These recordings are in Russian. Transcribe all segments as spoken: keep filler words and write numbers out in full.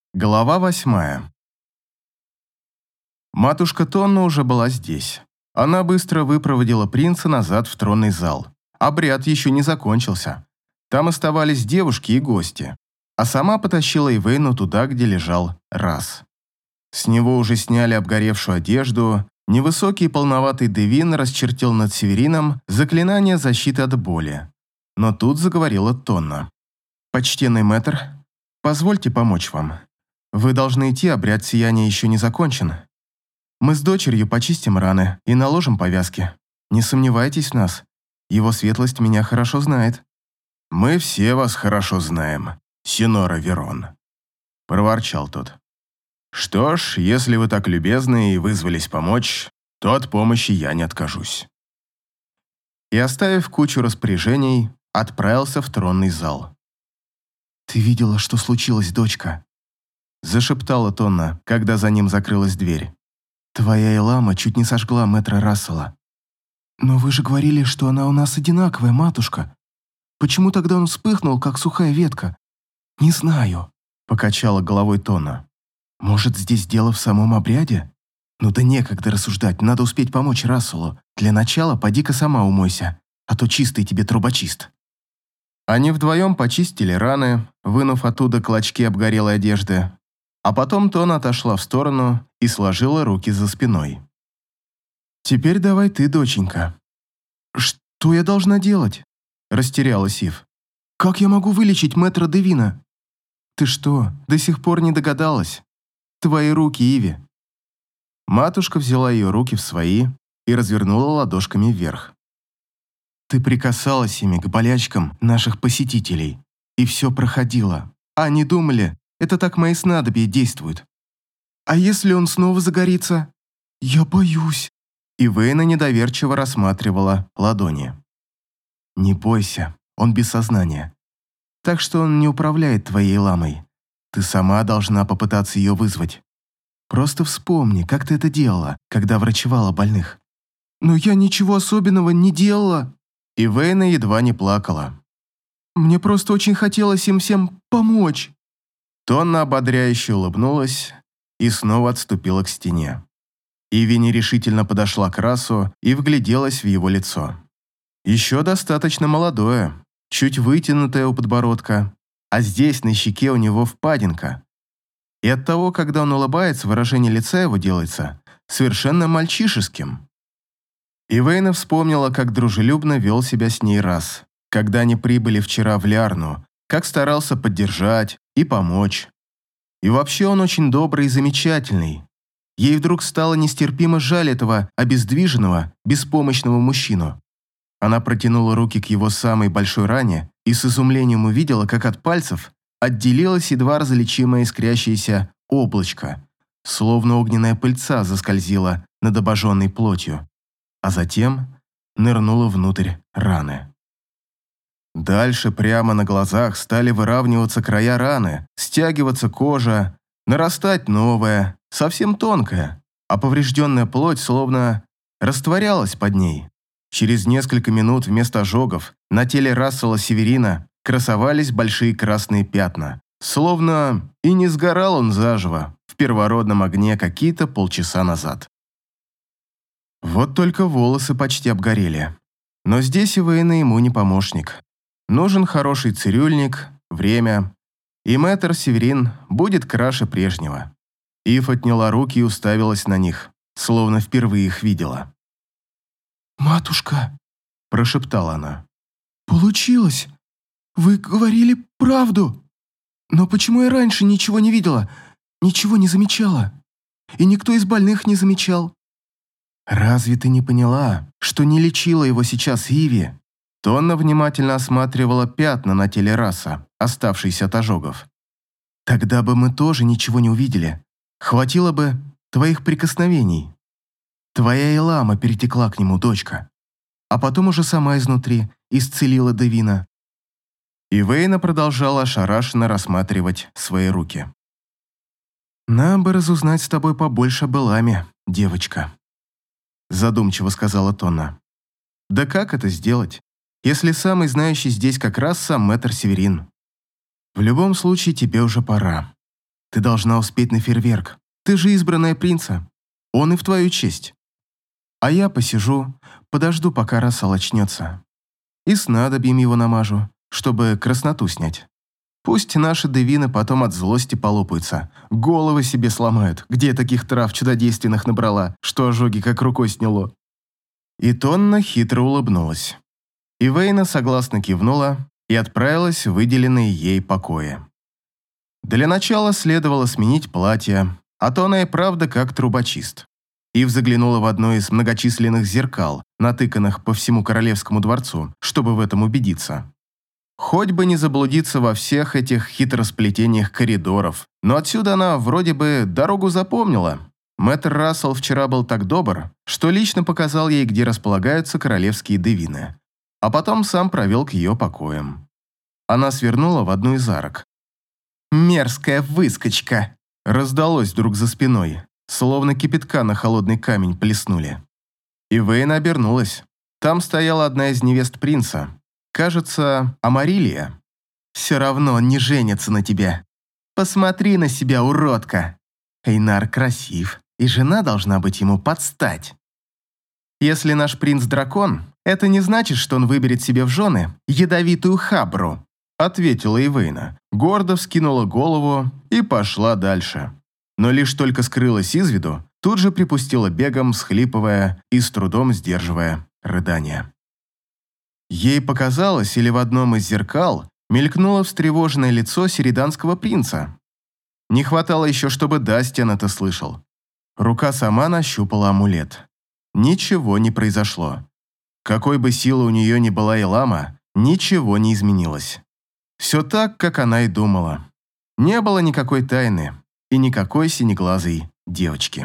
Глава восьмая. Матушка Тонна уже была здесь. Она быстро выпроводила принца назад в тронный зал. Обряд еще не закончился. Там оставались девушки и гости. А сама потащила Ивейну туда, где лежал Рас. С него уже сняли обгоревшую одежду. Невысокий и полноватый Девин расчертил над Северином заклинание защиты от боли. Но тут заговорила Тонна. «Почтенный мэтр, позвольте помочь вам. Вы должны идти, обряд сияния еще не закончен. Мы с дочерью почистим раны и наложим повязки. Не сомневайтесь в нас. Его светлость меня хорошо знает». «Мы все вас хорошо знаем, Синора Верон», – проворчал тот. «Что ж, если вы так любезны и вызвались помочь, то от помощи я не откажусь». И, оставив кучу распоряжений, отправился в тронный зал. «Ты видела, что случилось, дочка?» – зашептала Тонна, когда за ним закрылась дверь. «Твоя Элама чуть не сожгла мэтра Рассела». «Но вы же говорили, что она у нас одинаковая, матушка. Почему тогда он вспыхнул, как сухая ветка?» «Не знаю», – покачала головой Тонна. «Может, здесь дело в самом обряде? Ну да некогда рассуждать, надо успеть помочь Расселу. Для начала поди-ка сама умойся, а то чистый тебе трубочист». Они вдвоем почистили раны, вынув оттуда клочки обгорелой одежды, а потом Тонна отошла в сторону и сложила руки за спиной. «Теперь давай ты, доченька». «Что я должна делать?» – растерялась Ив. «Как я могу вылечить мэтра Девина?» «Ты что, до сих пор не догадалась? Твои руки, Иви». Матушка взяла ее руки в свои и развернула ладошками вверх. «Ты прикасалась ими к болячкам наших посетителей, и все проходило. А они думали, это так мои снадобья действуют. А если он снова загорится? Я боюсь». И Вейна недоверчиво рассматривала ладони. «Не бойся, он без сознания. Так что он не управляет твоей ламой. Ты сама должна попытаться ее вызвать. Просто вспомни, как ты это делала, когда врачевала больных». «Но я ничего особенного не делала». И Вейна едва не плакала. «Мне просто очень хотелось им всем помочь». Тонна ободряюще улыбнулась и снова отступила к стене. Иви нерешительно подошла к Расу и вгляделась в его лицо. Еще достаточно молодое, чуть вытянутое у подбородка, а здесь на щеке у него впадинка. И от того, когда он улыбается, выражение лица его делается совершенно мальчишеским. И Вейна вспомнила, как дружелюбно вел себя с ней Рас, когда они прибыли вчера в Лиарну, как старался поддержать и помочь. И вообще он очень добрый и замечательный. Ей вдруг стало нестерпимо жаль этого обездвиженного, беспомощного мужчину. Она протянула руки к его самой большой ране и с изумлением увидела, как от пальцев отделилось едва различимое искрящееся облачко, словно огненная пыльца заскользила над обожженной плотью, а затем нырнула внутрь раны. Дальше прямо на глазах стали выравниваться края раны, стягиваться кожа, нарастать новая, совсем тонкая, а поврежденная плоть словно растворялась под ней. Через несколько минут вместо ожогов на теле Рассела Северина красовались большие красные пятна, словно и не сгорал он заживо в первородном огне какие-то полчаса назад. Вот только волосы почти обгорели. Но здесь Ивейна ему не помощник. Нужен хороший цирюльник, время, и мэтр Северин будет краше прежнего. Ив отняла руки и уставилась на них, словно впервые их видела. «Матушка», – прошептала она, – «получилось. Вы говорили правду. Но почему я раньше ничего не видела, ничего не замечала? И никто из больных не замечал». «Разве ты не поняла, что не лечила его сейчас Иви?» Тонна внимательно осматривала пятна на теле Раса, оставшиеся от ожогов. «Тогда бы мы тоже ничего не увидели. Хватило бы твоих прикосновений. Твоя Элама перетекла к нему, дочка. А потом уже сама изнутри исцелила Девина». И Вейна продолжала ошарашенно рассматривать свои руки. «Нам бы разузнать с тобой побольше об Эламе, девочка», задумчиво сказала Тонна. «Да как это сделать, если самый знающий здесь как раз сам мэтр Северин? В любом случае тебе уже пора. Ты должна успеть на фейерверк. Ты же избранная принца. Он и в твою честь. А я посижу, подожду, пока Рассел очнется. И снадобьем его намажу, чтобы красноту снять. Пусть наши девины потом от злости полопаются, головы себе сломают, где я таких трав чудодейственных набрала, что ожоги как рукой сняло». И Тонна хитро улыбнулась. Ивейна согласно кивнула и отправилась в выделенные ей покои. Для начала следовало сменить платье, а то она и правда как трубочист. Ив заглянула в одно из многочисленных зеркал, натыканных по всему королевскому дворцу, чтобы в этом убедиться. Хоть бы не заблудиться во всех этих хитросплетениях коридоров, но отсюда она вроде бы дорогу запомнила. Мэтр Рассел вчера был так добр, что лично показал ей, где располагаются королевские девины, а потом сам провел к ее покоям. Она свернула в одну из арок. «Мерзкая выскочка!» раздалось вдруг за спиной, словно кипятка на холодный камень плеснули. Ивейна обернулась. Там стояла одна из невест принца. Кажется, Амарилия. «Все равно он не женится на тебе. Посмотри на себя, уродка. Эйнар красив, и жена должна быть ему под стать. Если наш принц дракон, это не значит, что он выберет себе в жены ядовитую хабру», ответила Ивейна, гордо вскинула голову и пошла дальше. Но лишь только скрылась из виду, тут же припустила бегом, всхлипывая и с трудом сдерживая рыдания. Ей показалось, или в одном из зеркал мелькнуло встревоженное лицо середанского принца. Не хватало еще, чтобы Дастиан это слышал. Рука сама нащупала амулет. Ничего не произошло. Какой бы силы у нее ни была Илама, ничего не изменилось. Все так, как она и думала. Не было никакой тайны и никакой синеглазой девочки.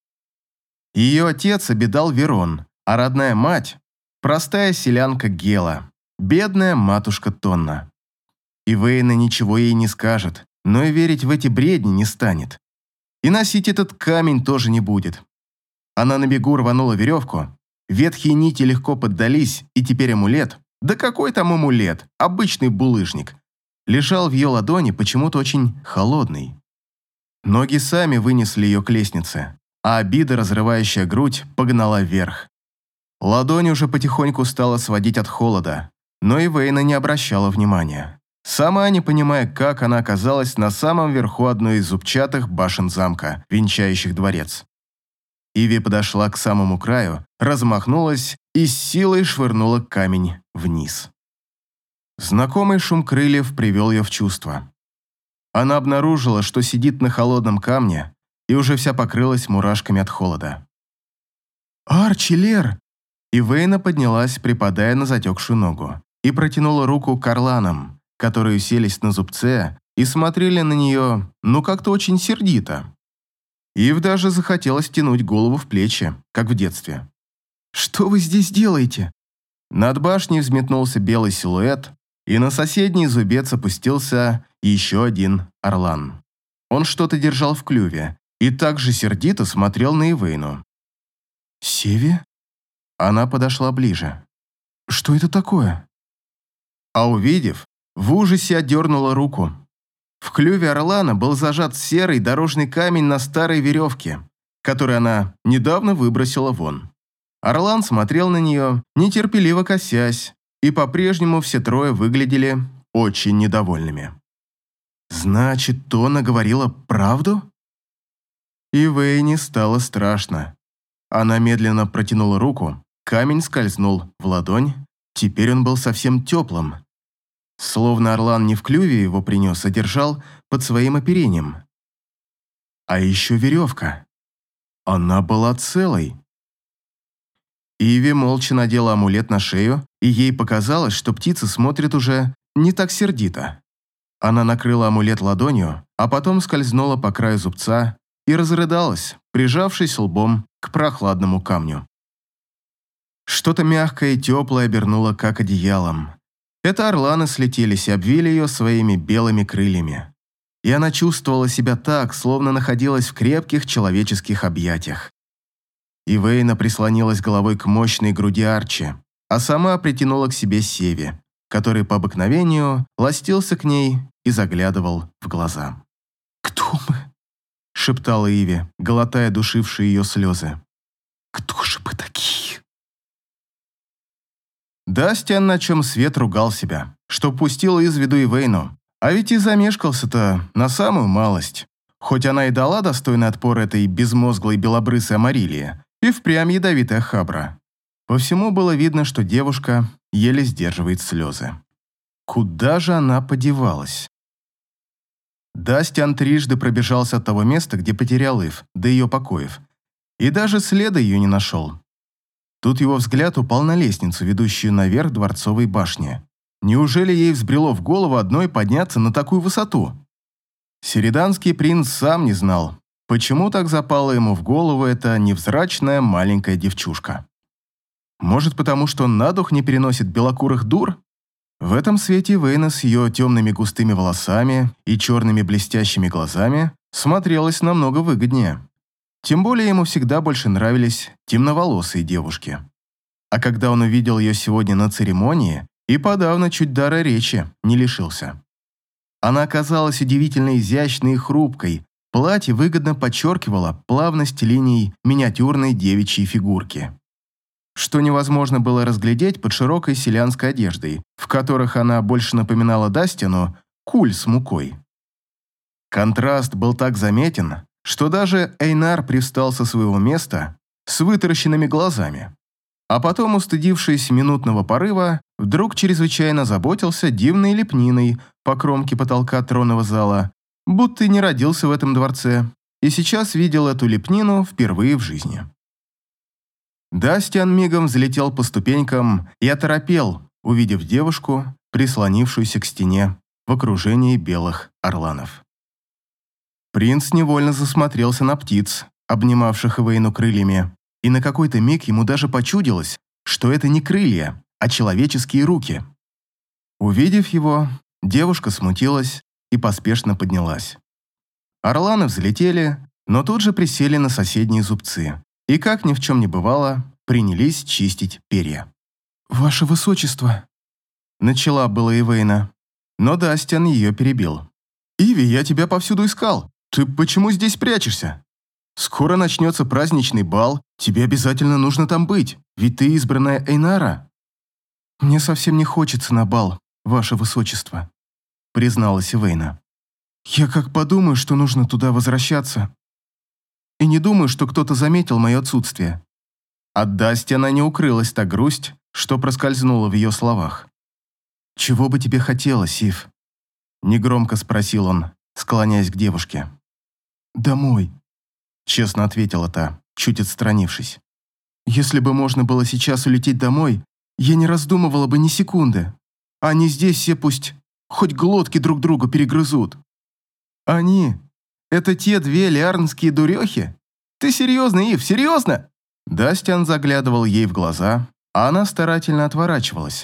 Ее отец обедал Верон, а родная мать – простая селянка Гела, бедная матушка Тонна. Ивейна ничего ей не скажет, но и верить в эти бредни не станет. И носить этот камень тоже не будет. Она на бегу рванула веревку, ветхие нити легко поддались, и теперь амулет, да какой там амулет, обычный булыжник, лежал в ее ладони почему-то очень холодный. Ноги сами вынесли ее к лестнице, а обида, разрывающая грудь, погнала вверх. Ладонь уже потихоньку стала сводить от холода, но Ивейна не обращала внимания. Сама не понимая, как она оказалась на самом верху одной из зубчатых башен замка, венчающих дворец. Иви подошла к самому краю, размахнулась и с силой швырнула камень вниз. Знакомый шум крыльев привел ее в чувство. Она обнаружила, что сидит на холодном камне и уже вся покрылась мурашками от холода. «Арчи, Лер!» Ивейна поднялась, припадая на затекшую ногу, и протянула руку к орланам, которые уселись на зубце и смотрели на нее, ну как-то очень сердито. Ив даже захотелось тянуть голову в плечи, как в детстве. «Что вы здесь делаете?» Над башней взметнулся белый силуэт, и на соседний зубец опустился еще один орлан. Он что-то держал в клюве и также сердито смотрел на Ивейну. «Севи?» Она подошла ближе. «Что это такое?» А увидев, в ужасе отдернула руку. В клюве орлана был зажат серый дорожный камень на старой веревке, который она недавно выбросила вон. Орлан смотрел на нее, нетерпеливо косясь, и по-прежнему все трое выглядели очень недовольными. «Значит, Тона говорила правду?» Ивейне стало страшно. Она медленно протянула руку, камень скользнул в ладонь, теперь он был совсем теплым. Словно орлан не в клюве его принес, а держал под своим оперением. А еще веревка. Она была целой. Иви молча надела амулет на шею, и ей показалось, что птица смотрит уже не так сердито. Она накрыла амулет ладонью, а потом скользнула по краю зубца и разрыдалась, прижавшись лбом к прохладному камню. Что-то мягкое и теплое обернуло как одеялом. Это орланы слетелись и обвили ее своими белыми крыльями. И она чувствовала себя так, словно находилась в крепких человеческих объятиях. Ивейна прислонилась головой к мощной груди Арчи, а сама притянула к себе Севи, который по обыкновению ластился к ней и заглядывал в глаза. «Кто «Кто мы?» — шептала Иви, глотая душившие ее слезы. «Кто же мы такие?» Дастиан, на чем свет, ругал себя, что пустил из виду Ивейну. А ведь и замешкался-то на самую малость. Хоть она и дала достойный отпор этой безмозглой белобрысой Амарилии, и впрямь ядовитая хабра. По всему было видно, что девушка еле сдерживает слезы. Куда же она подевалась? Дастиан трижды пробежался от того места, где потерял Ив, до ее покоев, и даже следа ее не нашел. Тут его взгляд упал на лестницу, ведущую наверх дворцовой башни. Неужели ей взбрело в голову одной подняться на такую высоту? Середанский принц сам не знал, почему так запала ему в голову эта невзрачная маленькая девчушка. Может, потому что он на дух не переносит белокурых дур? В этом свете Ивейна с ее темными густыми волосами и черными блестящими глазами смотрелась намного выгоднее. Тем более ему всегда больше нравились темноволосые девушки. А когда он увидел ее сегодня на церемонии, и подавно чуть дара речи не лишился. Она оказалась удивительно изящной и хрупкой, платье выгодно подчеркивало плавность линий миниатюрной девичьей фигурки, что невозможно было разглядеть под широкой селянской одеждой, в которых она больше напоминала Дастину куль с мукой. Контраст был так заметен, что даже Эйнар привстал со своего места с вытаращенными глазами. А потом, устыдившись минутного порыва, вдруг чрезвычайно заботился дивной лепниной по кромке потолка тронного зала, будто и не родился в этом дворце, и сейчас видел эту лепнину впервые в жизни. Дастиан мигом взлетел по ступенькам и оторопел, увидев девушку, прислонившуюся к стене в окружении белых орланов. Принц невольно засмотрелся на птиц, обнимавших Ивейну крыльями, и на какой-то миг ему даже почудилось, что это не крылья, а человеческие руки. Увидев его, девушка смутилась и поспешно поднялась. Орланы взлетели, но тут же присели на соседние зубцы и, как ни в чем не бывало, принялись чистить перья. «Ваше высочество!» Начала была Ивейна, но Дастиан ее перебил. «Иви, я тебя повсюду искал. Ты почему здесь прячешься? Скоро начнется праздничный бал, тебе обязательно нужно там быть, ведь ты избранная Эйнара». «Мне совсем не хочется на бал, ваше высочество», призналась Ивейна. «Я как подумаю, что нужно туда возвращаться, и не думаю, что кто-то заметил мое отсутствие». От Дастиана не укрылась та грусть, что проскользнула в ее словах. «Чего бы тебе хотелось, Ив?» Негромко спросил он, склоняясь к девушке. «Домой», — честно ответила та, чуть отстранившись. «Если бы можно было сейчас улететь домой, я не раздумывала бы ни секунды. Они здесь все пусть хоть глотки друг другу перегрызут». «Они? Это те две лиарнские дурехи? Ты серьезно, Ив, серьезно?» Дастиан заглядывал ей в глаза, а она старательно отворачивалась.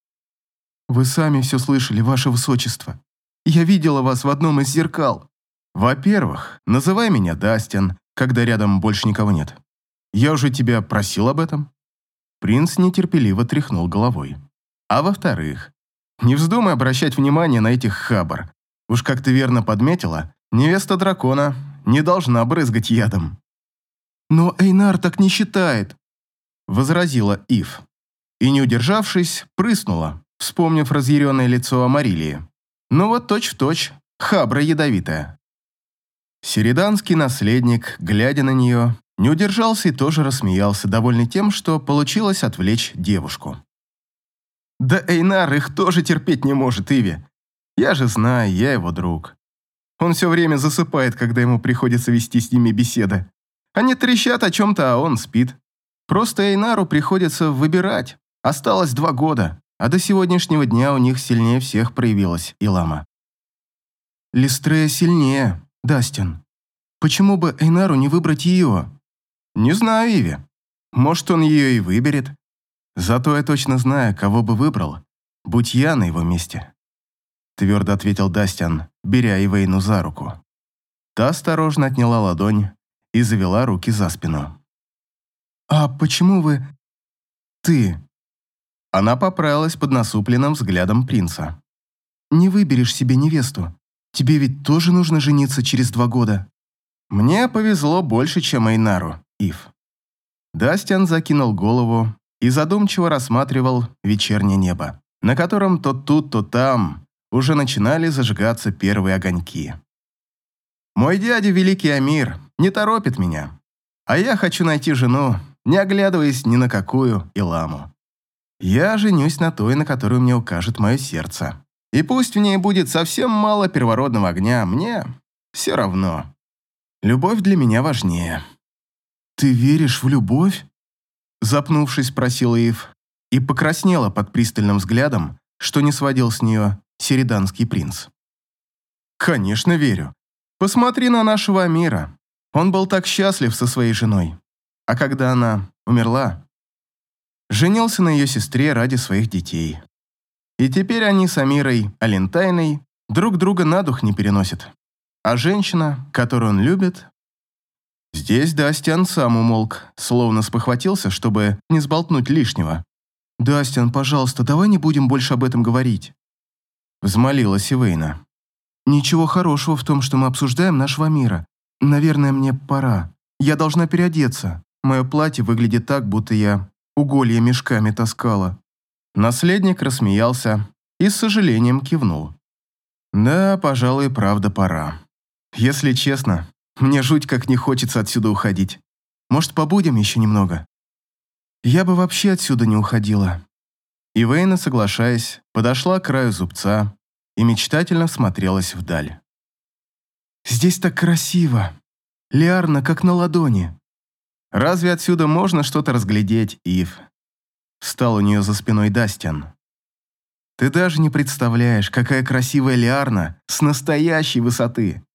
«Вы сами все слышали, ваше высочество. Я видела вас в одном из зеркал». «Во-первых, называй меня Дастиан, когда рядом больше никого нет. Я уже тебя просил об этом». Принц нетерпеливо тряхнул головой. «А во-вторых, не вздумай обращать внимание на этих хабар. Уж как ты верно подметила, невеста дракона не должна брызгать ядом». «Но Эйнар так не считает», — возразила Ив. И, не удержавшись, прыснула, вспомнив разъяренное лицо Амарилии. Ну вот точь-в-точь, хабра ядовитая. Середанский наследник, глядя на нее, не удержался и тоже рассмеялся, довольный тем, что получилось отвлечь девушку. «Да Эйнар их тоже терпеть не может, Иви. Я же знаю, я его друг. Он все время засыпает, когда ему приходится вести с ними беседы. Они трещат о чем-то, а он спит. Просто Эйнару приходится выбирать. Осталось два года, а до сегодняшнего дня у них сильнее всех проявилась Илама». «Листрея сильнее, Дастин. Почему бы Эйнару не выбрать ее?» «Не знаю, Иви. Может, он ее и выберет. Зато я точно знаю, кого бы выбрал, будь я на его месте», — твердо ответил Дастиан, беря Ивейну за руку. Та осторожно отняла ладонь и завела руки за спину. «А почему вы... ты...» Она поправилась под насупленным взглядом принца. «Не выберешь себе невесту? Тебе ведь тоже нужно жениться через два года. Мне повезло больше, чем Эйнару, Ив. Дастиан закинул голову и задумчиво рассматривал вечернее небо, на котором то тут, то там уже начинали зажигаться первые огоньки. Мой дядя, великий Амир, не торопит меня, а я хочу найти жену, не оглядываясь ни на какую Иламу. Я женюсь на той, на которую мне укажет мое сердце. И пусть в ней будет совсем мало первородного огня, мне все равно. Любовь для меня важнее. Ты веришь в любовь? Запнувшись, спросила Ив и покраснела под пристальным взглядом, что не сводил с нее середанский принц. Конечно, верю. Посмотри на нашего Амира. Он был так счастлив со своей женой. А когда она умерла, женился на ее сестре ради своих детей. И теперь они с Амирой Алентайной друг друга на дух не переносят. А женщина, которую он любит... Здесь Дастиан сам умолк, словно спохватился, чтобы не сболтнуть лишнего. «Дастиан, пожалуйста, давай не будем больше об этом говорить», — взмолилась Ивейна. «Ничего хорошего в том, что мы обсуждаем нашего мира. Наверное, мне пора. Я должна переодеться. Мое платье выглядит так, будто я уголья мешками таскала». Наследник рассмеялся и с сожалением кивнул. «Да, пожалуй, правда пора. Если честно, мне жуть как не хочется отсюда уходить. Может, побудем еще немного? Я бы вообще отсюда не уходила». Ивейна, соглашаясь, подошла к краю зубца и мечтательно всмотрелась вдаль. «Здесь так красиво. Лиарна, как на ладони». «Разве отсюда можно что-то разглядеть, Ив?» Встал у нее за спиной Дастиан. «Ты даже не представляешь, какая красивая Лиарна с настоящей высоты».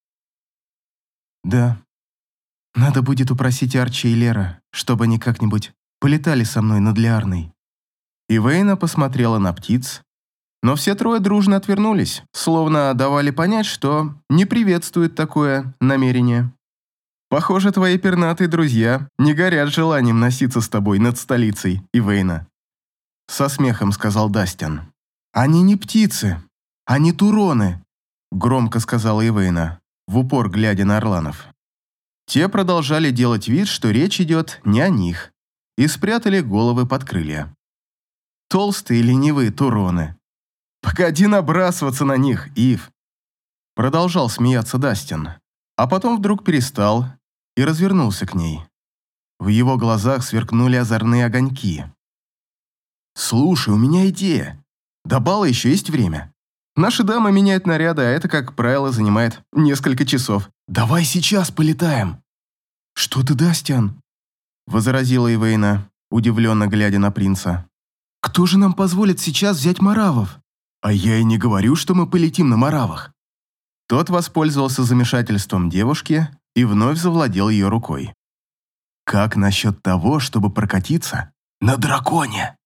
«Да. Надо будет упросить Арчи и Лера, чтобы они как-нибудь полетали со мной над Лиарной». Ивейна посмотрела на птиц, но все трое дружно отвернулись, словно давали понять, что не приветствуют такое намерение. «Похоже, твои пернатые друзья не горят желанием носиться с тобой над столицей, Ивейна», со смехом сказал Дастиан. «Они не птицы, они туроны», громко сказала Ивейна, в упор глядя на орланов. Те продолжали делать вид, что речь идет не о них, и спрятали головы под крылья. Толстые ленивые туроны. «Погоди набрасываться на них, Ив!» Продолжал смеяться Дастин, а потом вдруг перестал и развернулся к ней. В его глазах сверкнули озорные огоньки. «Слушай, у меня идея. До бала еще есть время. Наши дамы меняют наряды, а это, как правило, занимает несколько часов. Давай сейчас полетаем!» «Что ты, Дастиан?» возразила Ивейна, удивленно глядя на принца. «Кто же нам позволит сейчас взять маравов?» «А я и не говорю, что мы полетим на маравах». Тот воспользовался замешательством девушки и вновь завладел ее рукой. «Как насчет того, чтобы прокатиться на драконе?»